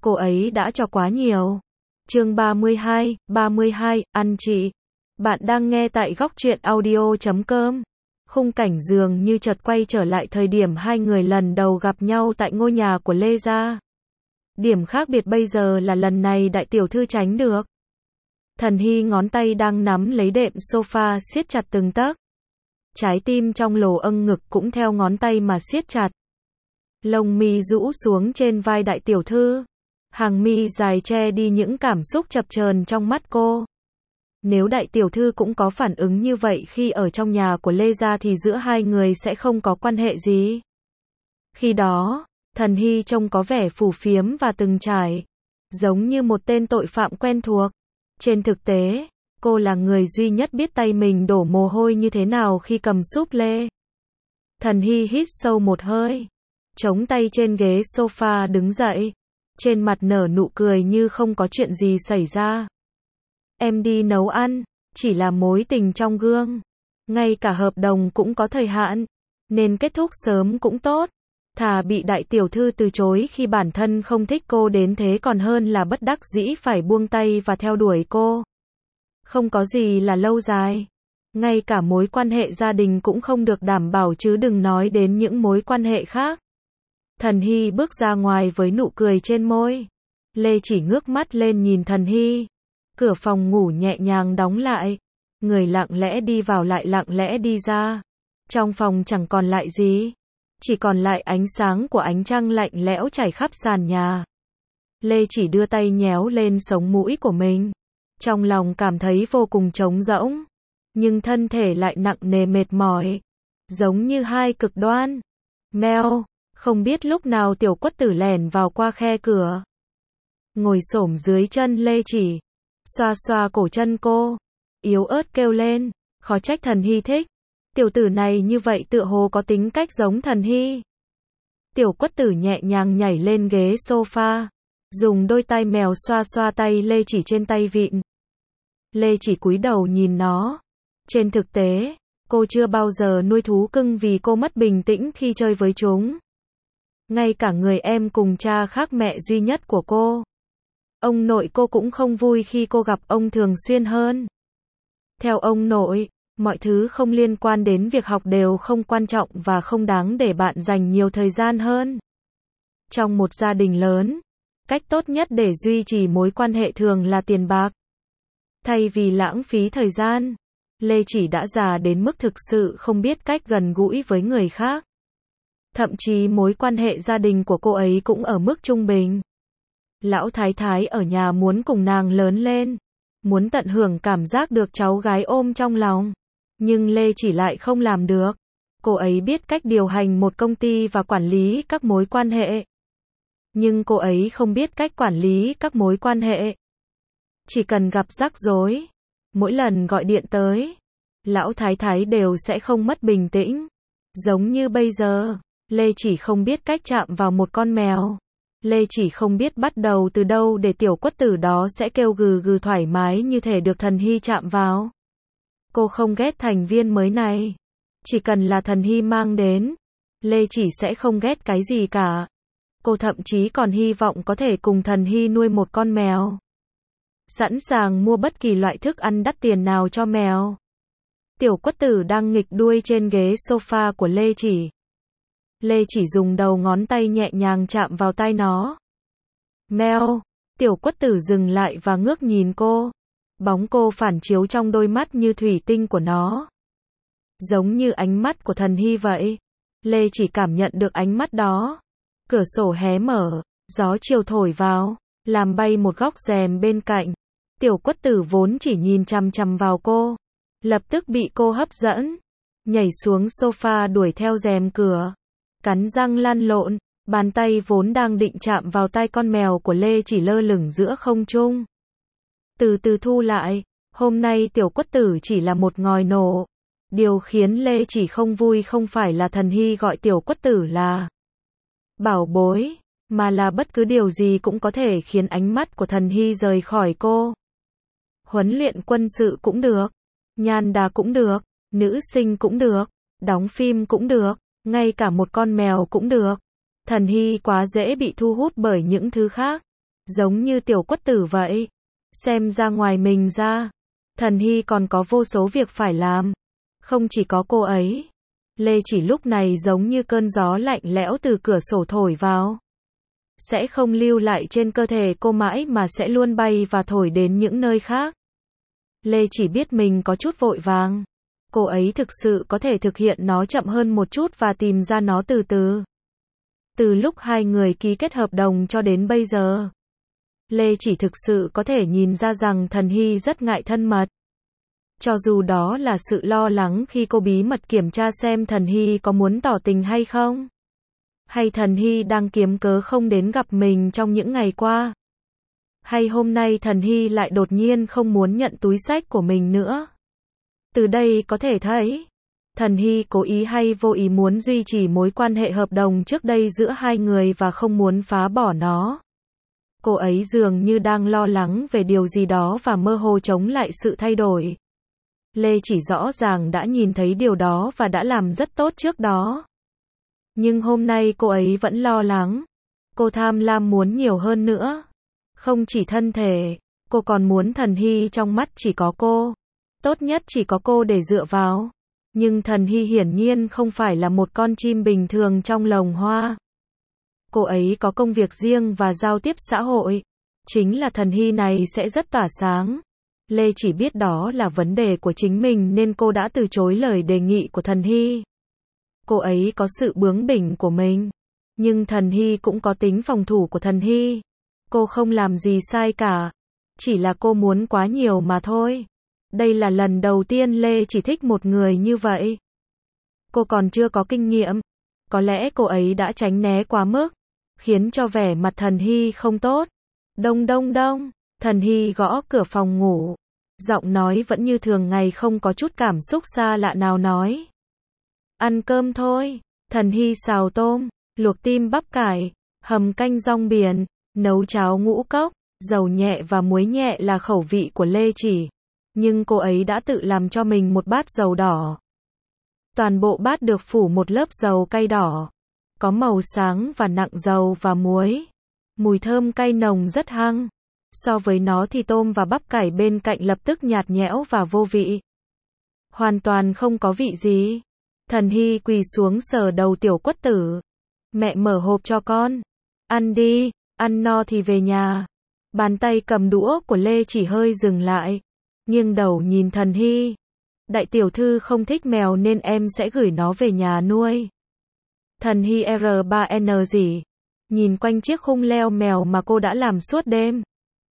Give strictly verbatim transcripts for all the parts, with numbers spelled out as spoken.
cô ấy đã cho quá nhiều. Chương ba mươi hai, ba mươi hai, ăn chị. Bạn đang nghe tại góc truyện audio chấm com. Khung cảnh dường như chợt quay trở lại thời điểm hai người lần đầu gặp nhau tại ngôi nhà của Lê gia. Điểm khác biệt bây giờ là lần này đại tiểu thư tránh được. Thần Hy ngón tay đang nắm lấy đệm sofa siết chặt từng tấc. Trái tim trong lồ âng ngực cũng theo ngón tay mà siết chặt. Lông mi rũ xuống trên vai đại tiểu thư. Hàng mi dài che đi những cảm xúc chập chờn trong mắt cô. Nếu đại tiểu thư cũng có phản ứng như vậy khi ở trong nhà của Lê gia thì giữa hai người sẽ không có quan hệ gì. Khi đó, Thần Hy trông có vẻ phù phiếm và từng trải, giống như một tên tội phạm quen thuộc. Trên thực tế, cô là người duy nhất biết tay mình đổ mồ hôi như thế nào khi cầm súp lê. Thần Hy hít sâu một hơi, chống tay trên ghế sofa đứng dậy, trên mặt nở nụ cười như không có chuyện gì xảy ra. Em đi nấu ăn, chỉ là mối tình trong gương. Ngay cả hợp đồng cũng có thời hạn, nên kết thúc sớm cũng tốt. Thà bị đại tiểu thư từ chối khi bản thân không thích cô đến thế còn hơn là bất đắc dĩ phải buông tay và theo đuổi cô. Không có gì là lâu dài. Ngay cả mối quan hệ gia đình cũng không được đảm bảo chứ đừng nói đến những mối quan hệ khác. Thần Hy bước ra ngoài với nụ cười trên môi. Lê chỉ ngước mắt lên nhìn Thần Hy. Cửa phòng ngủ nhẹ nhàng đóng lại. Người lặng lẽ đi vào lại lặng lẽ đi ra. Trong phòng chẳng còn lại gì. Chỉ còn lại ánh sáng của ánh trăng lạnh lẽo trải khắp sàn nhà. Lê chỉ đưa tay nhéo lên sống mũi của mình. Trong lòng cảm thấy vô cùng trống rỗng. Nhưng thân thể lại nặng nề mệt mỏi. Giống như hai cực đoan. Mèo, không biết lúc nào tiểu quất tử lèn vào qua khe cửa. Ngồi xổm dưới chân Lê chỉ. Xoa xoa cổ chân cô. Yếu ớt kêu lên. Khó trách Thần Hy thích. Tiểu tử này như vậy tựa hồ có tính cách giống Thần Hy. Tiểu quất tử nhẹ nhàng nhảy lên ghế sofa. Dùng đôi tay mèo xoa xoa tay Lê chỉ trên tay vịn. Lê chỉ cúi đầu nhìn nó. Trên thực tế, cô chưa bao giờ nuôi thú cưng vì cô mất bình tĩnh khi chơi với chúng. Ngay cả người em cùng cha khác mẹ duy nhất của cô. Ông nội cô cũng không vui khi cô gặp ông thường xuyên hơn. Theo ông nội, mọi thứ không liên quan đến việc học đều không quan trọng và không đáng để bạn dành nhiều thời gian hơn. Trong một gia đình lớn, cách tốt nhất để duy trì mối quan hệ thường là tiền bạc. Thay vì lãng phí thời gian, Lê chỉ đã già đến mức thực sự không biết cách gần gũi với người khác. Thậm chí mối quan hệ gia đình của cô ấy cũng ở mức trung bình. Lão thái thái ở nhà muốn cùng nàng lớn lên, muốn tận hưởng cảm giác được cháu gái ôm trong lòng. Nhưng Lê chỉ lại không làm được. Cô ấy biết cách điều hành một công ty và quản lý các mối quan hệ. Nhưng cô ấy không biết cách quản lý các mối quan hệ. Chỉ cần gặp rắc rối, mỗi lần gọi điện tới, lão thái thái đều sẽ không mất bình tĩnh. Giống như bây giờ, Lê chỉ không biết cách chạm vào một con mèo. Lê chỉ không biết bắt đầu từ đâu để tiểu quất tử đó sẽ kêu gừ gừ thoải mái như thể được Thần Hy chạm vào. Cô không ghét thành viên mới này. Chỉ cần là Thần Hy mang đến, Lê chỉ sẽ không ghét cái gì cả. Cô thậm chí còn hy vọng có thể cùng Thần Hy nuôi một con mèo. Sẵn sàng mua bất kỳ loại thức ăn đắt tiền nào cho mèo. Tiểu quất tử đang nghịch đuôi trên ghế sofa của Lê chỉ. Lê chỉ dùng đầu ngón tay nhẹ nhàng chạm vào tai nó. Mèo. Tiểu quất tử dừng lại và ngước nhìn cô. Bóng cô phản chiếu trong đôi mắt như thủy tinh của nó. Giống như ánh mắt của Thần Hy vậy. Lê chỉ cảm nhận được ánh mắt đó. Cửa sổ hé mở, gió chiều thổi vào, làm bay một góc rèm bên cạnh. Tiểu quất tử vốn chỉ nhìn chằm chằm vào cô, lập tức bị cô hấp dẫn. Nhảy xuống sofa đuổi theo rèm cửa. Cắn răng lăn lộn, bàn tay vốn đang định chạm vào tai con mèo của Lê chỉ lơ lửng giữa không trung. Từ từ thu lại, hôm nay tiểu quất tử chỉ là một ngòi nổ. Điều khiến Lê chỉ không vui không phải là Thần Hy gọi tiểu quất tử là bảo bối, mà là bất cứ điều gì cũng có thể khiến ánh mắt của Thần Hy rời khỏi cô. Huấn luyện quân sự cũng được, nhan đá cũng được, nữ sinh cũng được, đóng phim cũng được, ngay cả một con mèo cũng được. Thần Hy quá dễ bị thu hút bởi những thứ khác. giống như tiểu quất tử vậy. Xem ra ngoài mình ra, Thần Hy còn có vô số việc phải làm. Không chỉ có cô ấy. Lê Chỉ lúc này giống như cơn gió lạnh lẽo từ cửa sổ thổi vào. Sẽ không lưu lại trên cơ thể cô mãi mà sẽ luôn bay và thổi đến những nơi khác. Lê Chỉ biết mình có chút vội vàng. Cô ấy thực sự có thể thực hiện nó chậm hơn một chút và tìm ra nó từ từ. Từ lúc hai người ký kết hợp đồng cho đến bây giờ, Lê Chỉ thực sự có thể nhìn ra rằng Thần Hy rất ngại thân mật. Cho dù đó là sự lo lắng khi cô bí mật kiểm tra xem Thần Hy có muốn tỏ tình hay không. Hay Thần Hy đang kiếm cớ không đến gặp mình trong những ngày qua. Hay hôm nay Thần Hy lại đột nhiên không muốn nhận túi xách của mình nữa. Từ đây có thể thấy, Thần Hy cố ý hay vô ý muốn duy trì mối quan hệ hợp đồng trước đây giữa hai người và không muốn phá bỏ nó. Cô ấy dường như đang lo lắng về điều gì đó và mơ hồ chống lại sự thay đổi. Lê Chỉ rõ ràng đã nhìn thấy điều đó và đã làm rất tốt trước đó. Nhưng hôm nay cô ấy vẫn lo lắng. Cô tham lam muốn nhiều hơn nữa. Không chỉ thân thể, cô còn muốn Thần Hy trong mắt chỉ có cô. Tốt nhất chỉ có cô để dựa vào. Nhưng Thần Hy hiển nhiên không phải là một con chim bình thường trong lồng hoa. Cô ấy có công việc riêng và giao tiếp xã hội. Chính là Thần Hy này sẽ rất tỏa sáng. Lê Chỉ biết đó là vấn đề của chính mình nên cô đã từ chối lời đề nghị của Thần Hy. Cô ấy có sự bướng bỉnh của mình. Nhưng Thần Hy cũng có tính phòng thủ của Thần Hy. Cô không làm gì sai cả. Chỉ là cô muốn quá nhiều mà thôi. Đây là lần đầu tiên Lê Chỉ thích một người như vậy. Cô còn chưa có kinh nghiệm. Có lẽ cô ấy đã tránh né quá mức, khiến cho vẻ mặt Thần Hy không tốt. Đông đông đông, Thần Hy gõ cửa phòng ngủ. Giọng nói vẫn như thường ngày, không có chút cảm xúc xa lạ nào nói. Ăn cơm thôi. Thần Hy xào tôm, luộc tim bắp cải, hầm canh rong biển, nấu cháo ngũ cốc, dầu nhẹ và muối nhẹ là khẩu vị của Lê Chỉ. Nhưng cô ấy đã tự làm cho mình một bát dầu đỏ. Toàn bộ bát được phủ một lớp dầu cay đỏ. Có màu sáng và nặng dầu và muối. Mùi thơm cay nồng rất hăng. So với nó thì tôm và bắp cải bên cạnh lập tức nhạt nhẽo và vô vị. Hoàn toàn không có vị gì. Thần Hy quỳ xuống sờ đầu tiểu quất tử. Mẹ mở hộp cho con. Ăn đi, ăn no thì về nhà. Bàn tay cầm đũa của Lê Chỉ hơi dừng lại. Nghiêng đầu nhìn Thần Hy. Đại tiểu thư không thích mèo nên em sẽ gửi nó về nhà nuôi. Thần Hy R ba N gì? Nhìn quanh chiếc khung leo mèo mà cô đã làm suốt đêm.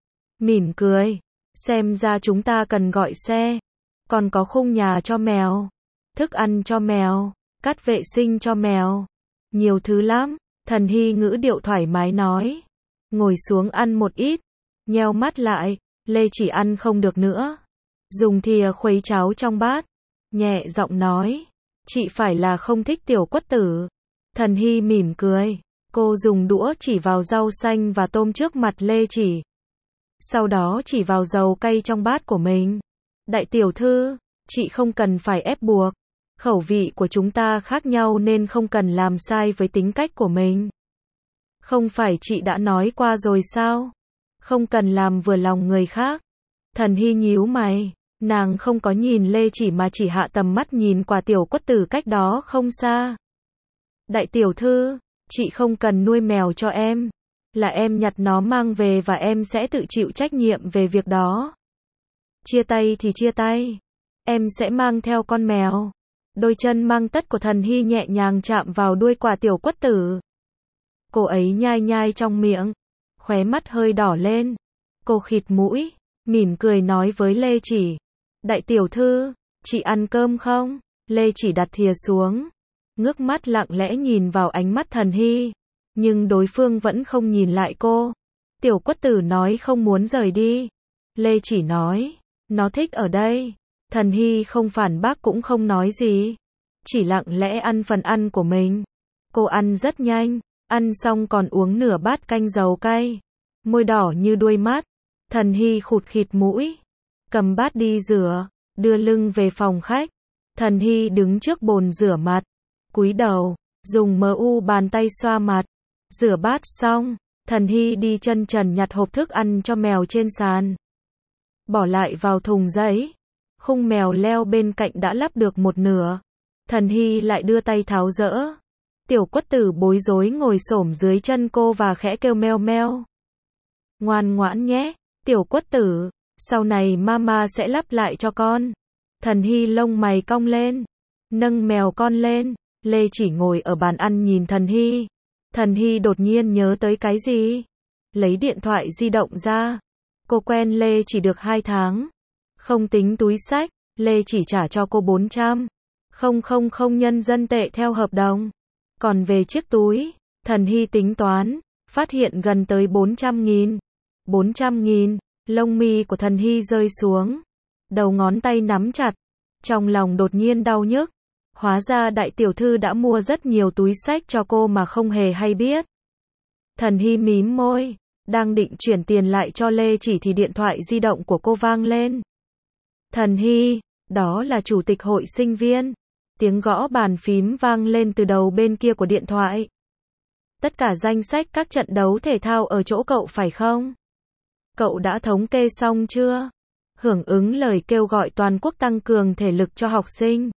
Mỉm cười. Xem ra chúng ta cần gọi xe. Còn có khung nhà cho mèo. Thức ăn cho mèo. Cát vệ sinh cho mèo. Nhiều thứ lắm. Thần Hy ngữ điệu thoải mái nói. Ngồi xuống ăn một ít. Nheo mắt lại. Lê Chỉ ăn không được nữa. Dùng thìa khuấy cháo trong bát. Nhẹ giọng nói. Chị phải là không thích tiểu quất tử. Thần Hy mỉm cười. Cô dùng đũa chỉ vào rau xanh và tôm trước mặt Lê Chỉ. Sau đó chỉ vào dầu cay trong bát của mình. Đại tiểu thư, chị không cần phải ép buộc. Khẩu vị của chúng ta khác nhau nên không cần làm sai với tính cách của mình. Không phải chị đã nói qua rồi sao? Không cần làm vừa lòng người khác. Thần Hy nhíu mày. Nàng không có nhìn Lê Chỉ mà chỉ hạ tầm mắt nhìn quả tiểu quất tử cách đó không xa. Đại tiểu thư, chị không cần nuôi mèo cho em. Là em nhặt nó mang về và em sẽ tự chịu trách nhiệm về việc đó. Chia tay thì chia tay. Em sẽ mang theo con mèo. Đôi chân mang tất của Thần Hy nhẹ nhàng chạm vào đuôi quả tiểu quất tử. Cô ấy nhai nhai trong miệng. Khóe mắt hơi đỏ lên. Cô khịt mũi. Mỉm cười nói với Lê Chỉ. Đại tiểu thư, chị ăn cơm không? Lê Chỉ đặt thìa xuống. Ngước mắt lặng lẽ nhìn vào ánh mắt Thần Hy. Nhưng đối phương vẫn không nhìn lại cô. Tiểu quất tử nói không muốn rời đi. Lê Chỉ nói. Nó thích ở đây. Thần Hy không phản bác cũng không nói gì. Chỉ lặng lẽ ăn phần ăn của mình. Cô ăn rất nhanh. Ăn xong còn uống nửa bát canh dầu cay. Môi đỏ như đuôi mắt. Thần Hy khụt khịt mũi. Cầm bát đi rửa. Đưa lưng về phòng khách. Thần Hy đứng trước bồn rửa mặt. Cúi đầu. Dùng mờ u bàn tay xoa mặt. Rửa bát xong. Thần Hy đi chân trần nhặt hộp thức ăn cho mèo trên sàn. Bỏ lại vào thùng giấy. Khung mèo leo bên cạnh đã lắp được một nửa. Thần Hy lại đưa tay tháo dỡ. Tiểu Quất Tử bối rối ngồi xổm dưới chân cô và khẽ kêu meo meo. Ngoan ngoãn nhé, Tiểu Quất Tử, sau này mama sẽ lắp lại cho con. Thần Hy lông mày cong lên, nâng mèo con lên. Lê Chỉ ngồi ở bàn ăn nhìn Thần Hy. Thần Hy đột nhiên nhớ tới cái gì? Lấy điện thoại di động ra. Cô quen Lê Chỉ được hai tháng. Không tính túi xách, Lê Chỉ trả cho cô bốn trăm. Không không không nhân dân tệ theo hợp đồng. Còn về chiếc túi, Thần Hy tính toán, phát hiện gần tới bốn trăm nghìn. bốn trăm nghìn, lông mi của Thần Hy rơi xuống. Đầu ngón tay nắm chặt. Trong lòng đột nhiên đau nhức. Hóa ra đại tiểu thư đã mua rất nhiều túi xách cho cô mà không hề hay biết. Thần Hy mím môi, đang định chuyển tiền lại cho Lê Chỉ thì điện thoại di động của cô vang lên. Thần Hy, đó là chủ tịch hội sinh viên. Tiếng gõ bàn phím vang lên từ đầu bên kia của điện thoại. Tất cả danh sách các trận đấu thể thao ở chỗ cậu phải không? Cậu đã thống kê xong chưa? Hưởng ứng lời kêu gọi toàn quốc tăng cường thể lực cho học sinh.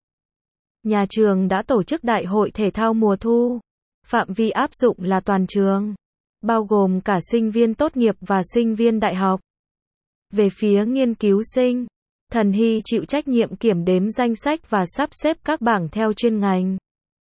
Nhà trường đã tổ chức đại hội thể thao mùa thu. Phạm vi áp dụng là toàn trường, bao gồm cả sinh viên tốt nghiệp và sinh viên đại học. Về phía nghiên cứu sinh, Thần Hy chịu trách nhiệm kiểm đếm danh sách và sắp xếp các bảng theo chuyên ngành.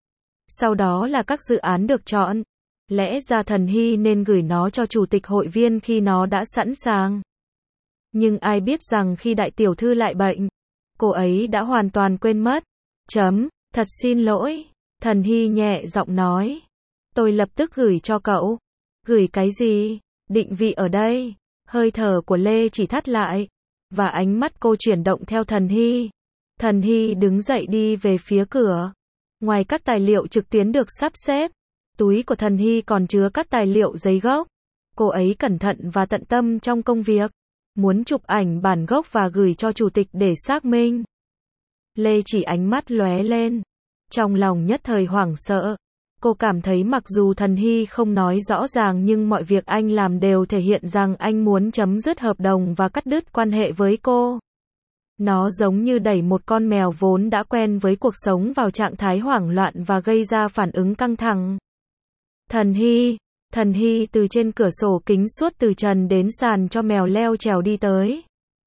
Sau đó là các dự án được chọn. Lẽ ra Thần Hy nên gửi nó cho chủ tịch hội viên khi nó đã sẵn sàng. Nhưng ai biết rằng khi đại tiểu thư lại bệnh, cô ấy đã hoàn toàn quên mất. Chấm, thật xin lỗi, Thần Hy nhẹ giọng nói. Tôi lập tức gửi cho cậu. Gửi cái gì? Định vị ở đây. Hơi thở của Lê Chỉ thắt lại. Và ánh mắt cô chuyển động theo Thần Hy. Thần Hy đứng dậy đi về phía cửa. Ngoài các tài liệu trực tuyến được sắp xếp, túi của Thần Hy còn chứa các tài liệu giấy gốc. Cô ấy cẩn thận và tận tâm trong công việc. Muốn chụp ảnh bản gốc và gửi cho chủ tịch để xác minh. Lê Chỉ ánh mắt lóe lên. Trong lòng nhất thời hoảng sợ. Cô cảm thấy mặc dù Thần Hy không nói rõ ràng nhưng mọi việc anh làm đều thể hiện rằng anh muốn chấm dứt hợp đồng và cắt đứt quan hệ với cô. Nó giống như đẩy một con mèo vốn đã quen với cuộc sống vào trạng thái hoảng loạn và gây ra phản ứng căng thẳng. Thần Hy, Thần Hy từ trên cửa sổ kính suốt từ trần đến sàn cho mèo leo trèo đi tới.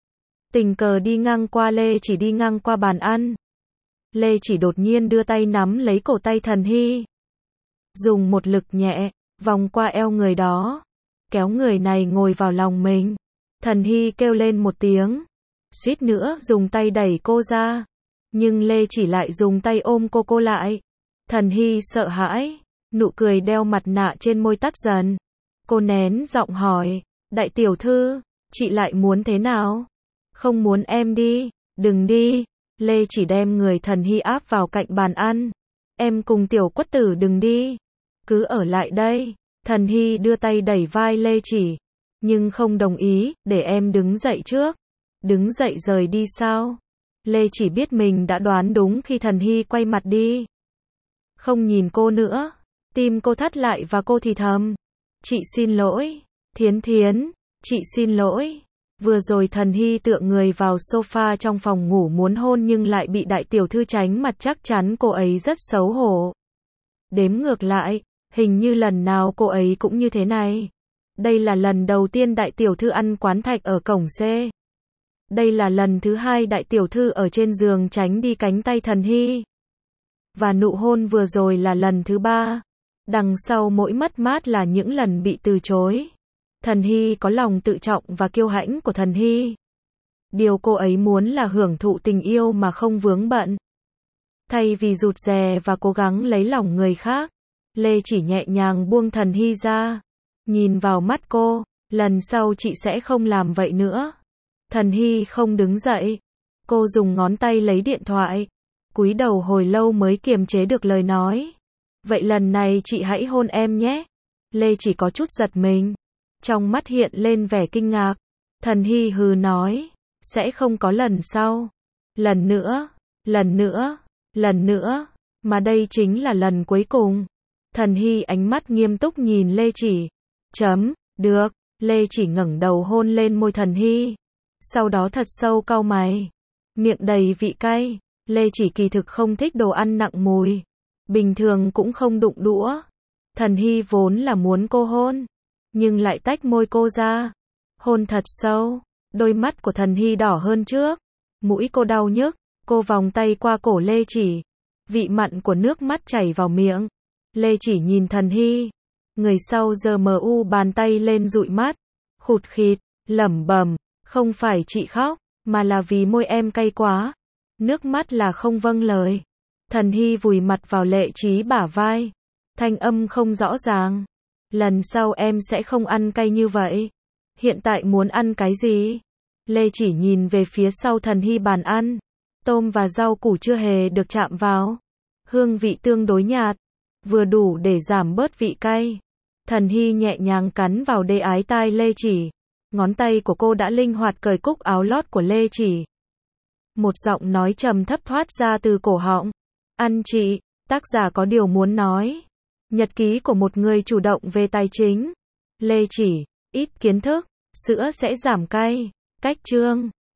Tình cờ đi ngang qua Lê Chỉ đi ngang qua bàn ăn. Lê Chỉ đột nhiên đưa tay nắm lấy cổ tay Thần Hy. Dùng một lực nhẹ, vòng qua eo người đó. Kéo người này ngồi vào lòng mình. Thần Hy kêu lên một tiếng. Suýt nữa dùng tay đẩy cô ra. Nhưng Lê Chỉ lại dùng tay ôm cô cô lại. Thần Hy sợ hãi. Nụ cười đeo mặt nạ trên môi tắt dần. Cô nén giọng hỏi. Đại tiểu thư, chị lại muốn thế nào? Không muốn em đi. Đừng đi. Lê Chỉ đem người Thần Hy áp vào cạnh bàn ăn. Em cùng Tiểu Quất Tử đừng đi. Cứ ở lại đây. Thần Hy đưa tay đẩy vai Lê Chỉ. Nhưng không đồng ý, để em đứng dậy trước. Đứng dậy rời đi sao? Lê Chỉ biết mình đã đoán đúng khi Thần Hy quay mặt đi. Không nhìn cô nữa. Tim cô thắt lại và cô thì thầm. Chị xin lỗi. Thiến Thiến, chị xin lỗi. Vừa rồi Thần Hy tựa người vào sofa trong phòng ngủ muốn hôn nhưng lại bị đại tiểu thư tránh mặt, chắc chắn cô ấy rất xấu hổ. Đếm ngược lại, hình như lần nào cô ấy cũng như thế này. Đây là lần đầu tiên đại tiểu thư ăn quán thạch ở cổng C. Đây là lần thứ hai đại tiểu thư ở trên giường tránh đi cánh tay Thần Hy. Và nụ hôn vừa rồi là lần thứ ba. Đằng sau mỗi mất mát là những lần bị từ chối. Thần Hy có lòng tự trọng và kiêu hãnh của Thần Hy. Điều cô ấy muốn là hưởng thụ tình yêu mà không vướng bận. Thay vì rụt rè và cố gắng lấy lòng người khác, Lê Chỉ nhẹ nhàng buông Thần Hy ra. Nhìn vào mắt cô, lần sau chị sẽ không làm vậy nữa. Thần Hy không đứng dậy. Cô dùng ngón tay lấy điện thoại. Cúi đầu hồi lâu mới kiềm chế được lời nói. Vậy lần này chị hãy hôn em nhé. Lê Chỉ có chút giật mình. Trong mắt hiện lên vẻ kinh ngạc. Thần Hy hừ nói. Sẽ không có lần sau. Lần nữa. Lần nữa. Lần nữa. Mà đây chính là lần cuối cùng. Thần Hy ánh mắt nghiêm túc nhìn Lê Chỉ. Chấm, được. Lê Chỉ ngẩng đầu hôn lên môi Thần Hy. Sau đó thật sâu cau mày. Miệng đầy vị cay. Lê Chỉ kỳ thực không thích đồ ăn nặng mùi. Bình thường cũng không đụng đũa. Thần Hy vốn là muốn cô hôn, nhưng lại tách môi cô ra. Hôn thật sâu. Đôi mắt của Thần Hy đỏ hơn trước. Mũi cô đau nhức. Cô vòng tay qua cổ Lê Chỉ. Vị mặn của nước mắt chảy vào miệng. Lê Chỉ nhìn Thần Hy. Người sau giơ mờ u bàn tay lên dụi mắt. Khụt khịt, lẩm bẩm, không phải chị khóc, mà là vì môi em cay quá. Nước mắt là không vâng lời. Thần Hy vùi mặt vào Lệ Chí bả vai. Thanh âm không rõ ràng. Lần sau em sẽ không ăn cay như vậy. Hiện tại muốn ăn cái gì? Lê Chỉ nhìn về phía sau Thần Hy bàn ăn. Tôm và rau củ chưa hề được chạm vào. Hương vị tương đối nhạt, vừa đủ để giảm bớt vị cay. Thần Hy nhẹ nhàng cắn vào đê ái tai Lê Chỉ. Ngón tay của cô đã linh hoạt cởi cúc áo lót của Lê Chỉ. Một giọng nói trầm thấp thoát ra từ cổ họng. Ăn chị, tác giả có điều muốn nói. Nhật ký của một người chủ động về tài chính. Lê Chỉ, ít kiến thức, sữa sẽ giảm cay. Cách chương